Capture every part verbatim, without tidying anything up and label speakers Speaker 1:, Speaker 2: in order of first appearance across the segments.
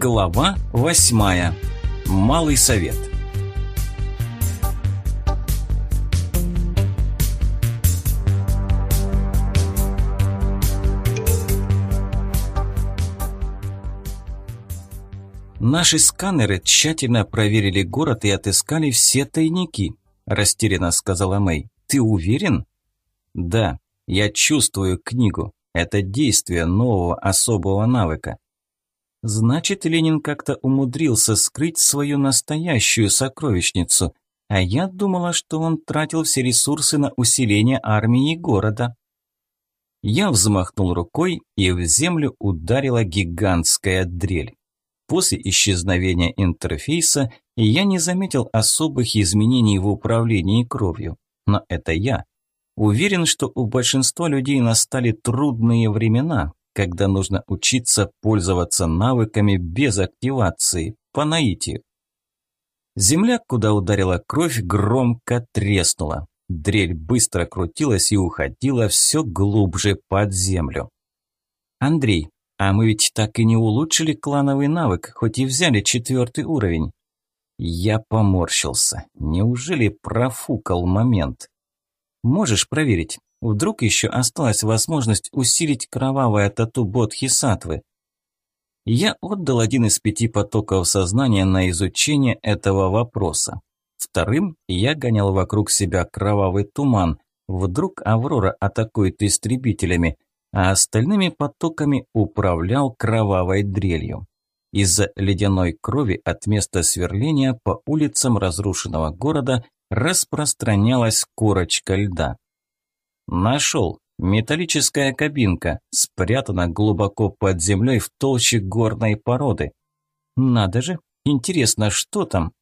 Speaker 1: Глава восьмая. Малый совет. Наши сканеры тщательно проверили город и отыскали все тайники, растерянно сказала Мэй. Ты уверен? Да, я чувствую книгу. Это действие нового особого навыка. Значит, Ленин как-то умудрился скрыть свою настоящую сокровищницу, а я думала, что он тратил все ресурсы на усиление армии города. Я взмахнул рукой, и в землю ударила гигантская дрель. После исчезновения интерфейса я не заметил особых изменений в управлении кровью, но это я. Уверен, что у большинства людей настали трудные времена, когда нужно учиться пользоваться навыками без активации, по наитию. Земля, куда ударила кровь, громко треснула. Дрель быстро крутилась и уходила все глубже под землю. Андрей, а мы ведь так и не улучшили клановый навык, хоть и взяли четвертый уровень. Я поморщился. Неужели профукал момент? Можешь проверить. Вдруг еще осталась возможность усилить кровавое тату Бодхисаттвы. Я отдал один из пяти потоков сознания на изучение этого вопроса. Вторым я гонял вокруг себя кровавый туман. Вдруг Аврора атакует истребителями, а остальными потоками управлял кровавой дрелью. Из-за ледяной крови от места сверления по улицам разрушенного города распространялась корочка льда. Нашел. Металлическая кабинка, спрятана глубоко под землей в толще горной породы. Надо же, интересно, что там?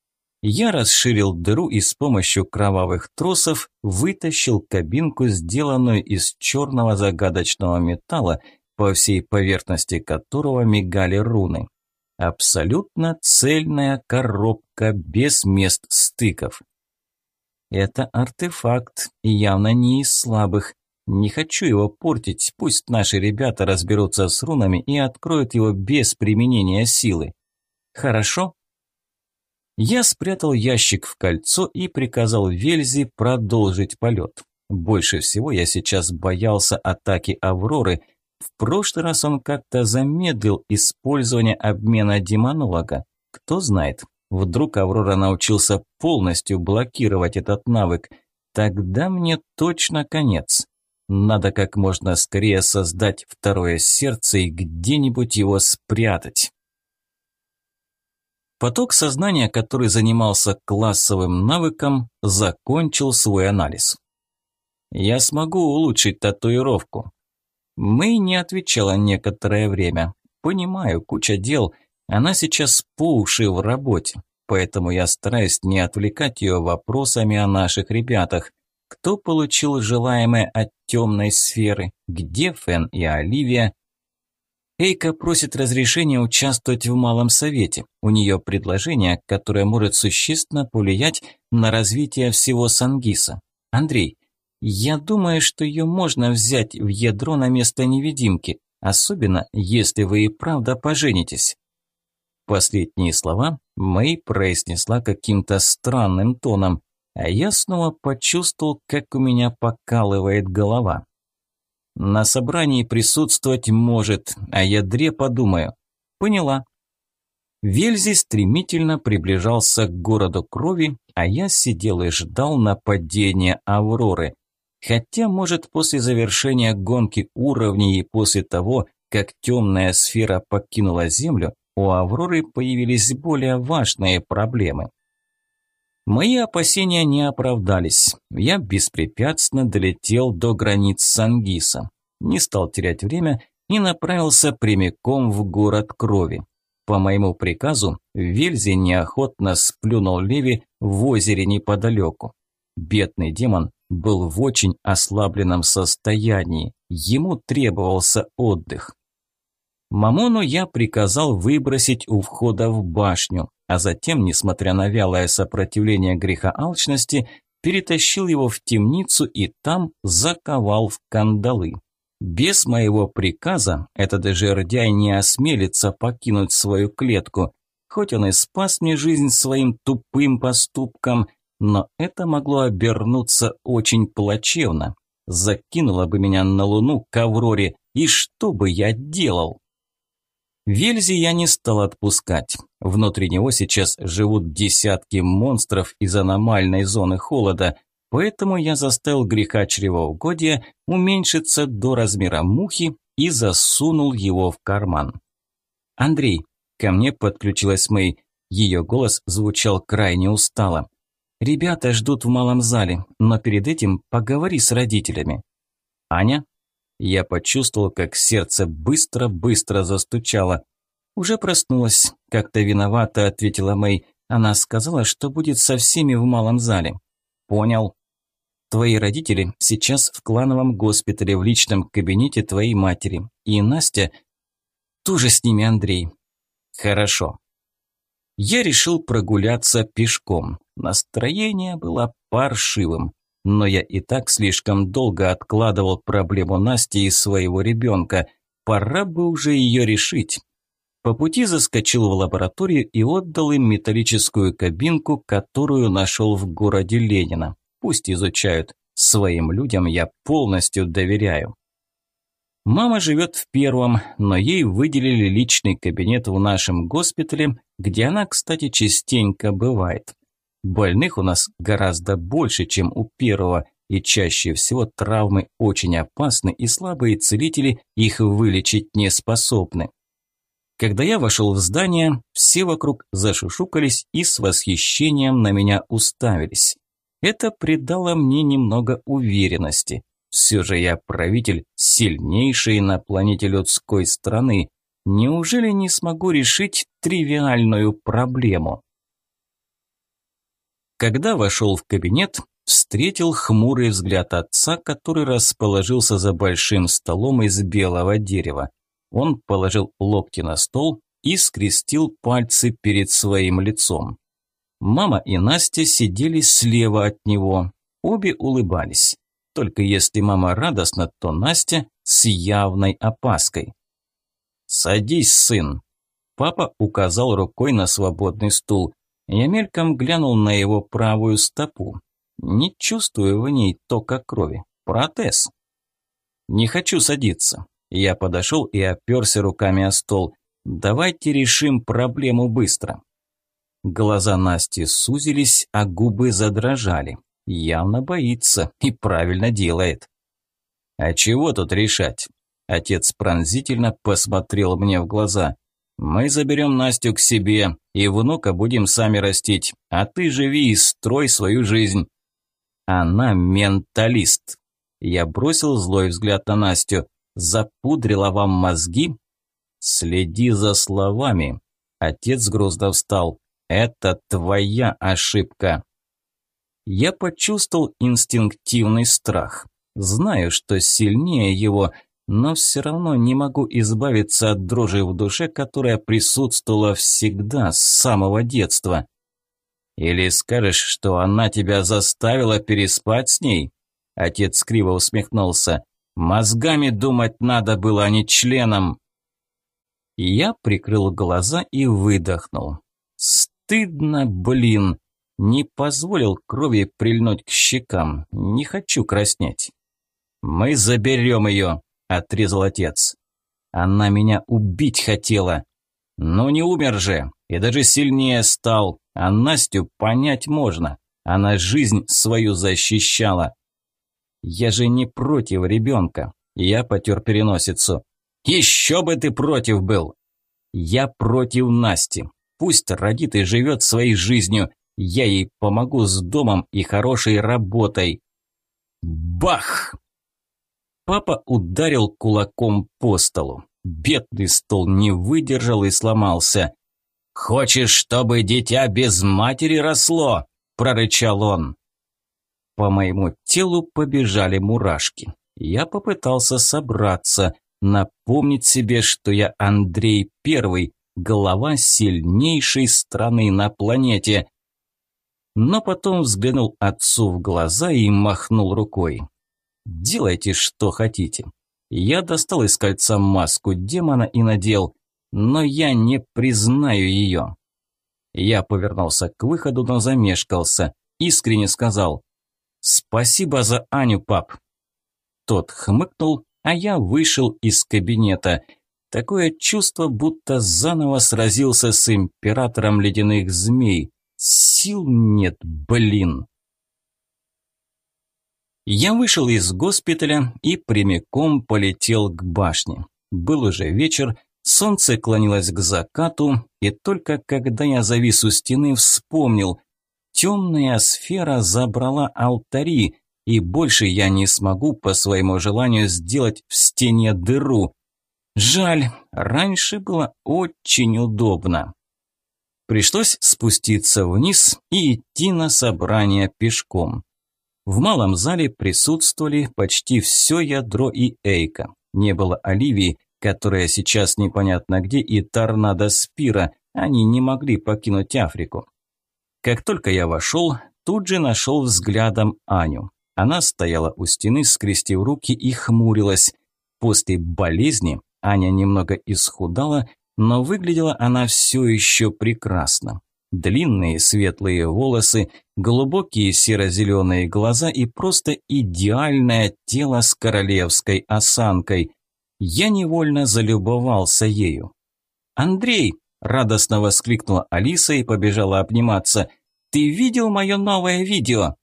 Speaker 1: Я расширил дыру и с помощью кровавых тросов вытащил кабинку, сделанную из черного загадочного металла, по всей поверхности которого мигали руны. Абсолютно цельная коробка без мест стыков. Это артефакт, и явно не из слабых. Не хочу его портить, пусть наши ребята разберутся с рунами и откроют его без применения силы. Хорошо? Я спрятал ящик в кольцо и приказал Вельзе продолжить полет. Больше всего я сейчас боялся атаки Авроры. В прошлый раз он как-то замедлил использование обмена демонолога. Кто знает. Вдруг Аврора научился полностью блокировать этот навык. Тогда мне точно конец. Надо как можно скорее создать второе сердце и где-нибудь его спрятать. Поток сознания, который занимался классовым навыком, закончил свой анализ. Я смогу улучшить татуировку. Мэй не отвечала некоторое время. Понимаю, куча дел. Она сейчас по уши в работе, поэтому я стараюсь не отвлекать ее вопросами о наших ребятах. Кто получил желаемое от темной сферы? Где Фен и Оливия? Эйка просит разрешения участвовать в Малом Совете. У нее предложение, которое может существенно повлиять на развитие всего Сангиса. Андрей, я думаю, что ее можно взять в ядро на место невидимки, особенно если вы и правда поженитесь. Последние слова Мэй произнесла каким-то странным тоном, а я снова почувствовал, как у меня покалывает голова. На собрании присутствовать может, о ядре подумаю. Поняла. Вельзи стремительно приближался к городу крови, а я сидел и ждал нападения Авроры. Хотя, может, после завершения гонки уровней и после того, как темная сфера покинула Землю, у Авроры появились более важные проблемы. Мои опасения не оправдались. Я беспрепятственно долетел до границ Сангиса. Не стал терять время и направился прямиком в город крови. По моему приказу, Вельзи неохотно сплюнул Леви в озере неподалеку. Бедный демон был в очень ослабленном состоянии. Ему требовался отдых. Мамону я приказал выбросить у входа в башню, а затем, несмотря на вялое сопротивление греха алчности, перетащил его в темницу и там заковал в кандалы. Без моего приказа этот жердяй не осмелится покинуть свою клетку. Хоть он и спас мне жизнь своим тупым поступком, но это могло обернуться очень плачевно. Закинуло бы меня на Луну к Авроре, и что бы я делал? Вельзи я не стал отпускать. Внутри него сейчас живут десятки монстров из аномальной зоны холода, поэтому я заставил греха чревоугодия уменьшиться до размера мухи и засунул его в карман. «Андрей», ко мне подключилась Мэй, ее голос звучал крайне устало. «Ребята ждут в малом зале, но перед этим поговори с родителями». «Аня?» Я почувствовал, как сердце быстро-быстро застучало. «Уже проснулась», – как-то виновато ответила Мэй. «Она сказала, что будет со всеми в малом зале». «Понял». «Твои родители сейчас в клановом госпитале в личном кабинете твоей матери. И Настя тоже с ними, Андрей». «Хорошо». Я решил прогуляться пешком. Настроение было паршивым. Но я и так слишком долго откладывал проблему Насти и своего ребенка. Пора бы уже ее решить. По пути заскочил в лабораторию и отдал им металлическую кабинку, которую нашел в городе Ленина. Пусть изучают. Своим людям я полностью доверяю. Мама живет в первом, но ей выделили личный кабинет в нашем госпитале, где она, кстати, частенько бывает. Больных у нас гораздо больше, чем у первого, и чаще всего травмы очень опасны, и слабые целители их вылечить не способны. Когда я вошел в здание, все вокруг зашушукались и с восхищением на меня уставились. Это придало мне немного уверенности. Все же я правитель сильнейшей на планете людской страны. Неужели не смогу решить тривиальную проблему? Когда вошел в кабинет, встретил хмурый взгляд отца, который расположился за большим столом из белого дерева. Он положил локти на стол и скрестил пальцы перед своим лицом. Мама и Настя сидели слева от него, обе улыбались. Только если мама радостна, то Настя с явной опаской. «Садись, сын!» Папа указал рукой на свободный стул. Я мельком глянул на его правую стопу. Не чувствую в ней тока крови. Протез. Не хочу садиться. Я подошел и оперся руками о стол. Давайте решим проблему быстро. Глаза Насти сузились, а губы задрожали. Явно боится и правильно делает. А чего тут решать? Отец пронзительно посмотрел мне в глаза. Мы заберем Настю к себе, и внука будем сами растить, а ты живи и строй свою жизнь. Она менталист. Я бросил злой взгляд на Настю. Запудрила вам мозги? Следи за словами. Отец грустно встал. Это твоя ошибка. Я почувствовал инстинктивный страх. Знаю, что сильнее его, но все равно не могу избавиться от дрожи в душе, которая присутствовала всегда, с самого детства. Или скажешь, что она тебя заставила переспать с ней? Отец криво усмехнулся. Мозгами думать надо было, а не членом. Я прикрыл глаза и выдохнул. Стыдно, блин. Не позволил крови прильнуть к щекам. Не хочу краснеть. Мы заберем ее. Отрезал отец. Она меня убить хотела. Но не умер же, и даже сильнее стал. А Настю понять можно. Она жизнь свою защищала. Я же не против ребенка. Я потер переносицу. Еще бы ты против был. Я против Насти. Пусть родит и живет своей жизнью. Я ей помогу с домом и хорошей работой. Бах! Папа ударил кулаком по столу. Бедный стол не выдержал и сломался. «Хочешь, чтобы дитя без матери росло?» – прорычал он. По моему телу побежали мурашки. Я попытался собраться, напомнить себе, что я Андрей Первый, глава сильнейшей страны на планете. Но потом взглянул отцу в глаза и махнул рукой. «Делайте, что хотите. Я достал из кольца маску демона и надел, но я не признаю ее. Я повернулся к выходу, но замешкался. Искренне сказал: «Спасибо за Аню, пап». Тот хмыкнул, а я вышел из кабинета. Такое чувство, будто заново сразился с императором ледяных змей. Сил нет, блин. Я вышел из госпиталя и прямиком полетел к башне. Был уже вечер, солнце клонилось к закату, и только когда я завис у стены, вспомнил: темная сфера забрала алтари, и больше я не смогу по своему желанию сделать в стене дыру. Жаль, раньше было очень удобно. Пришлось спуститься вниз и идти на собрание пешком. В малом зале присутствовали почти все ядро и Эйка. Не было Оливии, которая сейчас непонятно где, и торнадо Спира. Они не могли покинуть Африку. Как только я вошел, тут же нашел взглядом Аню. Она стояла у стены, скрестив руки, и хмурилась. После болезни Аня немного исхудала, но выглядела она все еще прекрасно. Длинные светлые волосы, глубокие серо-зеленые глаза и просто идеальное тело с королевской осанкой. Я невольно залюбовался ею. «Андрей!» – радостно воскликнула Алиса и побежала обниматься. «Ты видел мое новое видео?»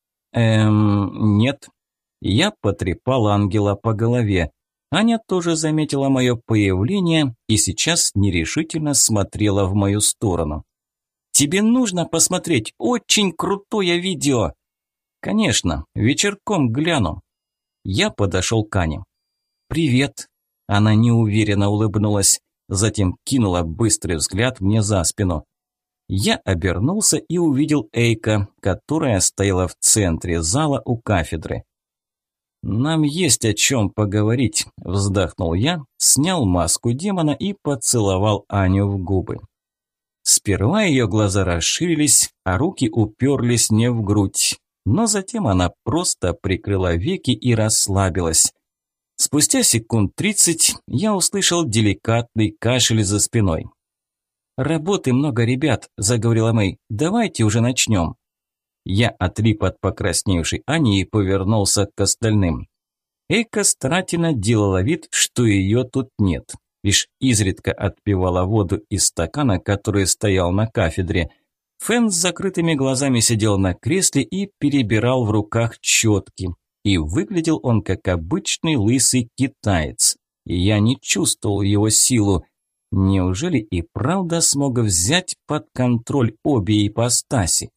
Speaker 1: «Эм, нет». Я потрепал ангела по голове. Аня тоже заметила мое появление и сейчас нерешительно смотрела в мою сторону. «Тебе нужно посмотреть, очень крутое видео!» «Конечно, вечерком гляну». Я подошел к Ане. «Привет!» Она неуверенно улыбнулась, затем кинула быстрый взгляд мне за спину. Я обернулся и увидел Эйка, которая стояла в центре зала у кафедры. «Нам есть о чем поговорить», – вздохнул я, снял маску демона и поцеловал Аню в губы. Сперва ее глаза расширились, а руки уперлись мне в грудь, но затем она просто прикрыла веки и расслабилась. Спустя секунд тридцать я услышал деликатный кашель за спиной. «Работы много, ребят», – заговорила Мэй, – «давайте уже начнем». Я отлип от покрасневшей Ани и повернулся к остальным. Эйка старательно делала вид, что ее тут нет. Лишь изредка отпивала воду из стакана, который стоял на кафедре. Фэн с закрытыми глазами сидел на кресле и перебирал в руках четки. И выглядел он как обычный лысый китаец. И я не чувствовал его силу. Неужели и правда смог взять под контроль обе ипостаси?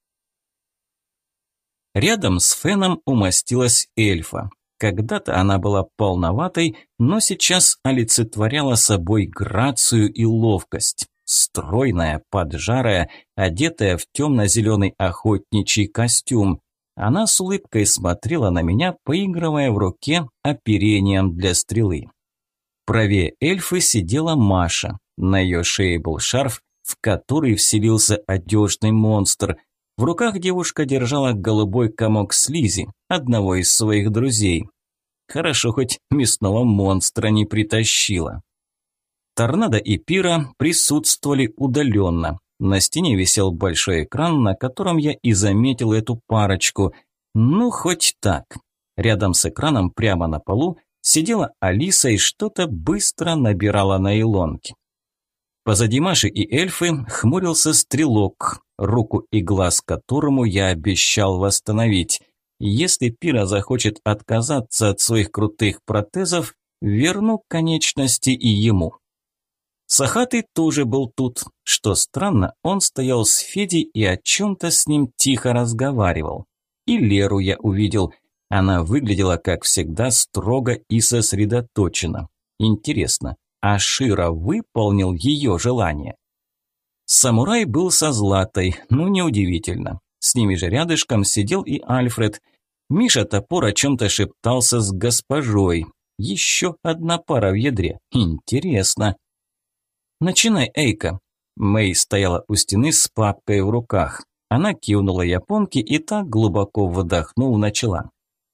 Speaker 1: Рядом с Феном умостилась эльфа. Когда-то она была полноватой, но сейчас олицетворяла собой грацию и ловкость. Стройная, поджарая, одетая в темно-зеленый охотничий костюм. Она с улыбкой смотрела на меня, поигрывая в руке оперением для стрелы. Правее эльфы сидела Маша. На ее шее был шарф, в который вселился одежный монстр. В руках девушка держала голубой комок слизи, одного из своих друзей. Хорошо, хоть мясного монстра не притащила. Торнадо и Пира присутствовали удаленно. На стене висел большой экран, на котором я и заметил эту парочку. Ну, хоть так. Рядом с экраном, прямо на полу, сидела Алиса и что-то быстро набирала на илонке. Позади Маши и эльфы хмурился стрелок, руку и глаз которому я обещал восстановить. Если Пира захочет отказаться от своих крутых протезов, верну конечности и ему. Сахатый тоже был тут. Что странно, он стоял с Федей и о чем-то с ним тихо разговаривал. И Леру я увидел. Она выглядела, как всегда, строго и сосредоточенно. Интересно, а Шира выполнил ее желание? Самурай был со Златой, ну неудивительно. С ними же рядышком сидел и Альфред. Миша Топор о чем-то шептался с госпожой. Еще одна пара в ядре. Интересно. «Начинай, Эйка». Мэй стояла у стены с папкой в руках. Она кивнула японке и так, глубоко вдохнув, начала.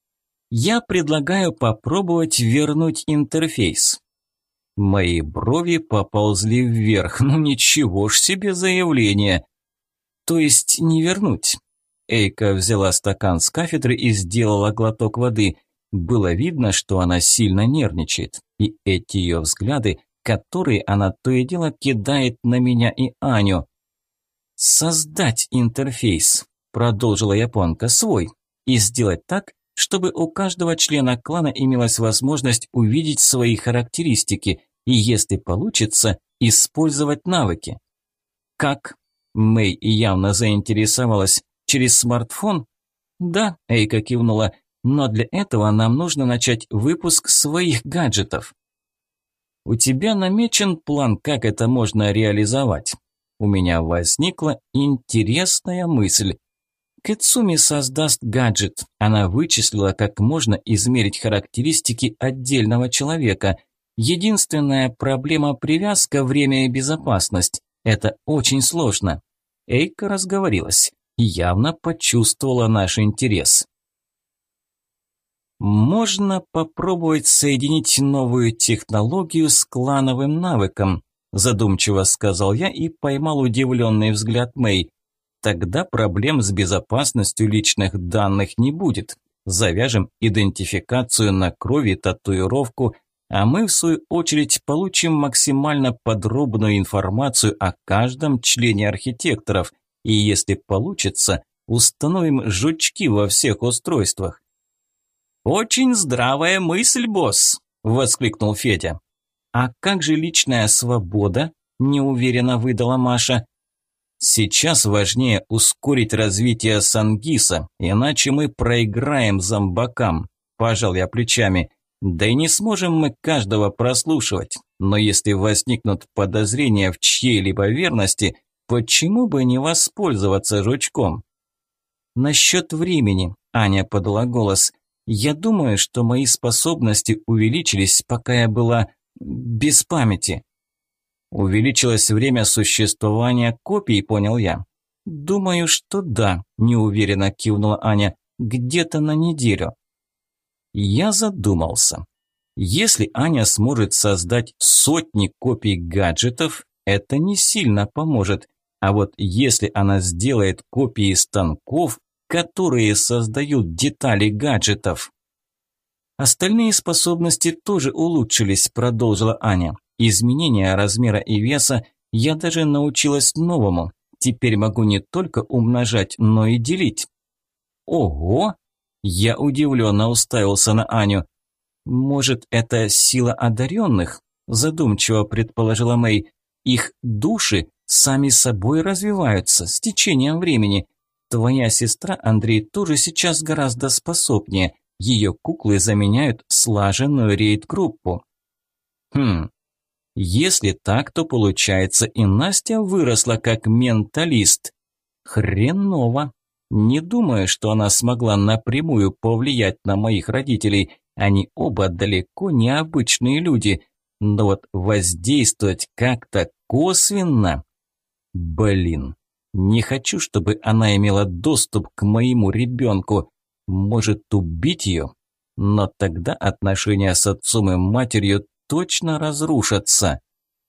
Speaker 1: Я предлагаю попробовать вернуть интерфейс. Мои брови поползли вверх. Ну ничего ж себе заявление. То есть не вернуть. Эйка взяла стакан с кафедры и сделала глоток воды. Было видно, что она сильно нервничает. И эти ее взгляды, которые она то и дело кидает на меня и Аню. «Создать интерфейс», – продолжила японка, – «свой. И сделать так, чтобы у каждого члена клана имелась возможность увидеть свои характеристики и, если получится, использовать навыки». «Как?» – Мэй явно заинтересовалась. «Через смартфон?» «Да», – Эйка кивнула, – «но для этого нам нужно начать выпуск своих гаджетов». «У тебя намечен план, как это можно реализовать?» У меня возникла интересная мысль. Кэцуми создаст гаджет. Она вычислила, как можно измерить характеристики отдельного человека. Единственная проблема – привязка, время и безопасность. Это очень сложно. Эйка разговорилась. Явно почувствовала наш интерес. Можно попробовать соединить новую технологию с клановым навыком, задумчиво сказал я и поймал удивленный взгляд Мэй. Тогда проблем с безопасностью личных данных не будет. Завяжем идентификацию на крови, татуировку, а мы в свою очередь получим максимально подробную информацию о каждом члене архитекторов и, если получится, установим жучки во всех устройствах. «Очень здравая мысль, босс!» – воскликнул Федя. «А как же личная свобода?» – неуверенно выдала Маша. «Сейчас важнее ускорить развитие Сангиса, иначе мы проиграем зомбакам», – пожал я плечами. «Да и не сможем мы каждого прослушивать, но если возникнут подозрения в чьей-либо верности, почему бы не воспользоваться жучком?» «Насчет времени», – Аня подала голос. «Я думаю, что мои способности увеличились, пока я была без памяти». «Увеличилось время существования копий», понял я. «Думаю, что да», неуверенно кивнула Аня. «Где-то на неделю». Я задумался. Если Аня сможет создать сотни копий гаджетов, это не сильно поможет. А вот если она сделает копии станков, которые создают детали гаджетов. Остальные способности тоже улучшились, продолжила Аня. Изменения размера и веса я даже научилась новому. Теперь могу не только умножать, но и делить. Ого! Я удивленно уставился на Аню. Может, это сила одаренных? Задумчиво предположила Мэй. Их души сами собой развиваются с течением времени. Твоя сестра, Андрей, тоже сейчас гораздо способнее. Ее куклы заменяют слаженную рейд-группу. Хм, если так, то получается и Настя выросла как менталист. Хреново. Не думаю, что она смогла напрямую повлиять на моих родителей. Они оба далеко не обычные люди. Но вот воздействовать как-то косвенно... Блин. Не хочу, чтобы она имела доступ к моему ребенку. Может, убить ее? Но тогда отношения с отцом и матерью точно разрушатся.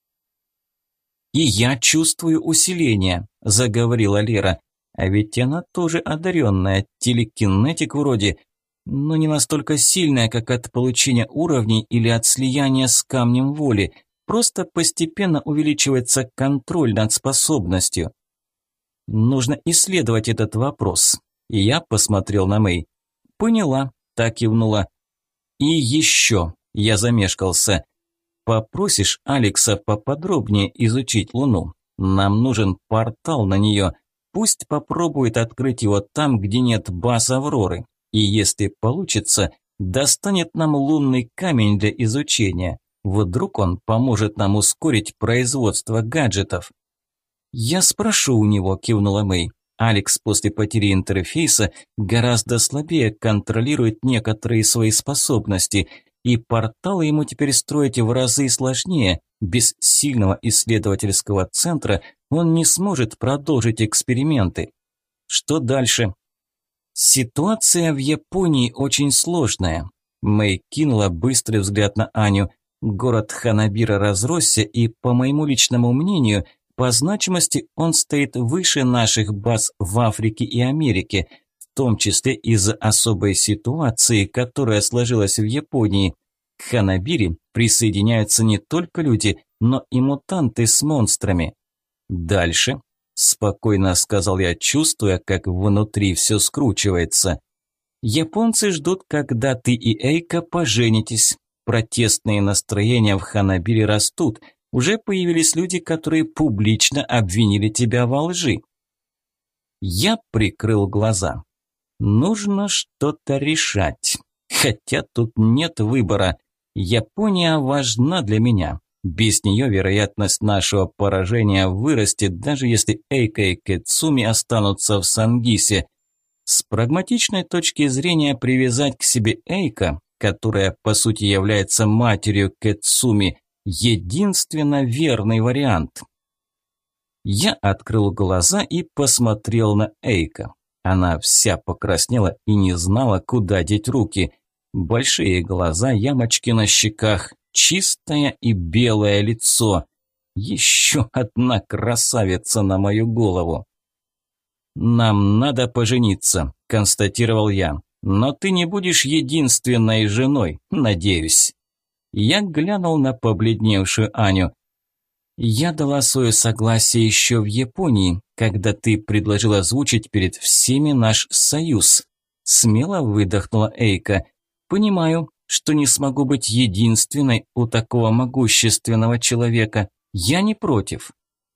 Speaker 1: «И я чувствую усиление», – заговорила Лера. «А ведь она тоже одаренная, телекинетик вроде, но не настолько сильная, как от получения уровней или от слияния с камнем воли. Просто постепенно увеличивается контроль над способностью». Нужно исследовать этот вопрос. И я посмотрел на Мэй. Поняла, так кивнула. И еще, я замешкался. Попросишь Алекса поподробнее изучить Луну. Нам нужен портал на нее. Пусть попробует открыть его там, где нет баз Авроры. И если получится, достанет нам лунный камень для изучения. Вдруг он поможет нам ускорить производство гаджетов. «Я спрошу у него», – кивнула Мэй. «Алекс после потери интерфейса гораздо слабее контролирует некоторые свои способности, и порталы ему теперь строить в разы сложнее. Без сильного исследовательского центра он не сможет продолжить эксперименты. Что дальше?» Ситуация в Японии очень сложная. Мэй кинула быстрый взгляд на Аню. Город Ханабира разросся, и, по моему личному мнению, по значимости он стоит выше наших баз в Африке и Америке, в том числе из-за особой ситуации, которая сложилась в Японии. К Ханабире присоединяются не только люди, но и мутанты с монстрами. Дальше, спокойно сказал я, чувствуя, как внутри все скручивается. Японцы ждут, когда ты и Эйка поженитесь. Протестные настроения в Ханабире растут. Уже появились люди, которые публично обвинили тебя во лжи. Я прикрыл глаза. Нужно что-то решать. Хотя тут нет выбора. Япония важна для меня. Без нее вероятность нашего поражения вырастет, даже если Эйка и Кэцуми останутся в Сангисе. С прагматичной точки зрения привязать к себе Эйка, которая по сути является матерью Кэцуми, единственно верный вариант. Я открыл глаза и посмотрел на Эйка. Она вся покраснела и не знала, куда деть руки. Большие глаза, ямочки на щеках, чистое и белое лицо. Еще одна красавица на мою голову. «Нам надо пожениться», – констатировал я. «Но ты не будешь единственной женой, надеюсь». Я глянул на побледневшую Аню. «Я дала свое согласие еще в Японии, когда ты предложил озвучить перед всеми наш союз». Смело выдохнула Эйка. «Понимаю, что не смогу быть единственной у такого могущественного человека. Я не против».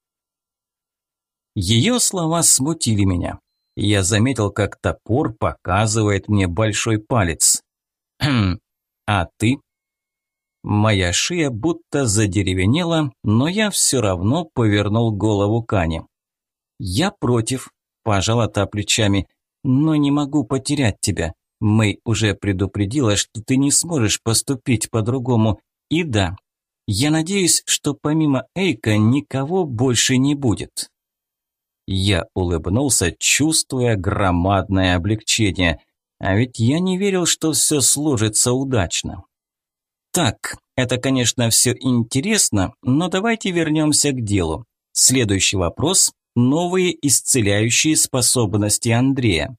Speaker 1: Ее слова смутили меня. Я заметил, как топор показывает мне большой палец. «Хм, а ты?» Моя шея будто задеревенела, но я все равно повернул голову к Ане. «Я против», – пожала та плечами, – «но не могу потерять тебя. Мэй уже предупредила, что ты не сможешь поступить по-другому. И да, я надеюсь, что помимо Эйка никого больше не будет». Я улыбнулся, чувствуя громадное облегчение. А ведь я не верил, что все сложится удачно. Так, это, конечно, все интересно, но давайте вернемся к делу. Следующий вопрос – новые исцеляющие способности Андрея.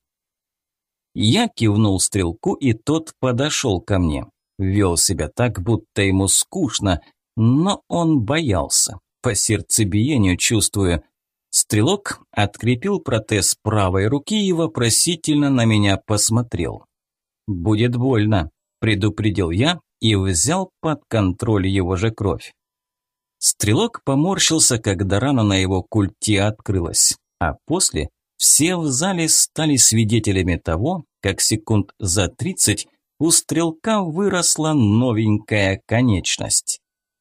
Speaker 1: Я кивнул стрелку, и тот подошел ко мне. Вел себя так, будто ему скучно, но он боялся. По сердцебиению чувствую. Стрелок открепил протез правой руки и вопросительно на меня посмотрел. «Будет больно», – предупредил я и взял под контроль его же кровь. Стрелок поморщился, когда рана на его культе открылась, а после все в зале стали свидетелями того, как секунд за тридцать у стрелка выросла новенькая конечность.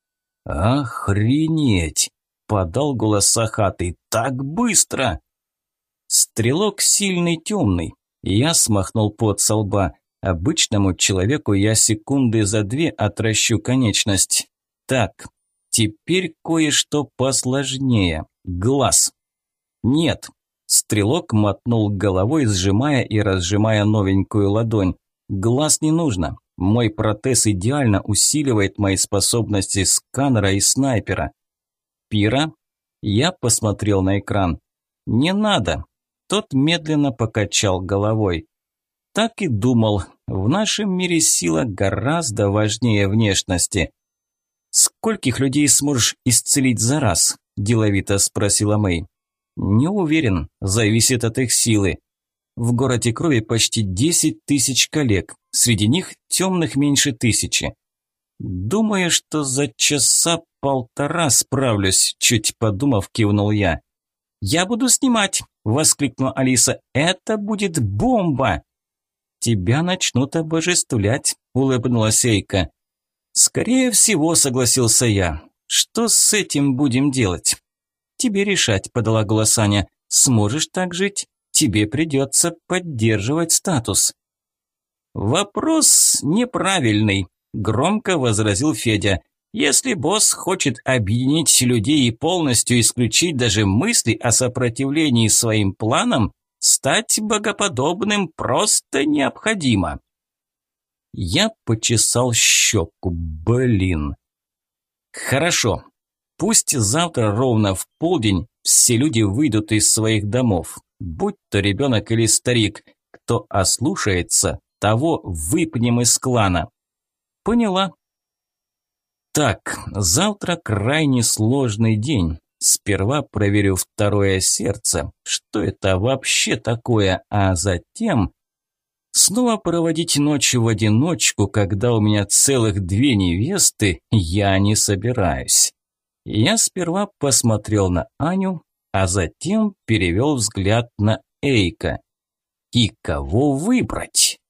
Speaker 1: «Охренеть!» – подал голос Сахатый. «Так быстро!» Стрелок сильный темный. Я смахнул пот со лба. Обычному человеку я секунды за две отращу конечность. Так, теперь кое-что посложнее. Глаз. Нет. Стрелок мотнул головой, сжимая и разжимая новенькую ладонь. Глаз не нужно. Мой протез идеально усиливает мои способности сканера и снайпера. Пира? Я посмотрел на экран. Не надо. Тот медленно покачал головой. Так и думал. В нашем мире сила гораздо важнее внешности. «Скольких людей сможешь исцелить за раз?» – деловито спросила Мэй. «Не уверен. Зависит от их силы. В городе крови почти десять тысяч коллег. Среди них темных меньше тысячи. Думаю, что за часа полтора справлюсь», – чуть подумав, кивнул я. «Я буду снимать», – воскликнула Алиса. «Это будет бомба!» «Тебя начнут обожествлять», – улыбнулась Эйка. «Скорее всего», – согласился я. «Что с этим будем делать?» «Тебе решать», – подала голос Аня. «Сможешь так жить? Тебе придется поддерживать статус». «Вопрос неправильный», – громко возразил Федя. «Если босс хочет объединить людей и полностью исключить даже мысли о сопротивлении своим планам, Стать богоподобным просто необходимо. Я почесал щеку. Блин. Хорошо. Пусть завтра ровно в полдень все люди выйдут из своих домов. Будь то ребенок или старик. Кто ослушается, того выпнем из клана. Поняла. Так, завтра крайне сложный день. Сперва проверю второе сердце. Что это вообще такое? А затем... Снова проводить ночь в одиночку, когда у меня целых две невесты, я не собираюсь. Я сперва посмотрел на Аню, а затем перевел взгляд на Эйка. И кого выбрать?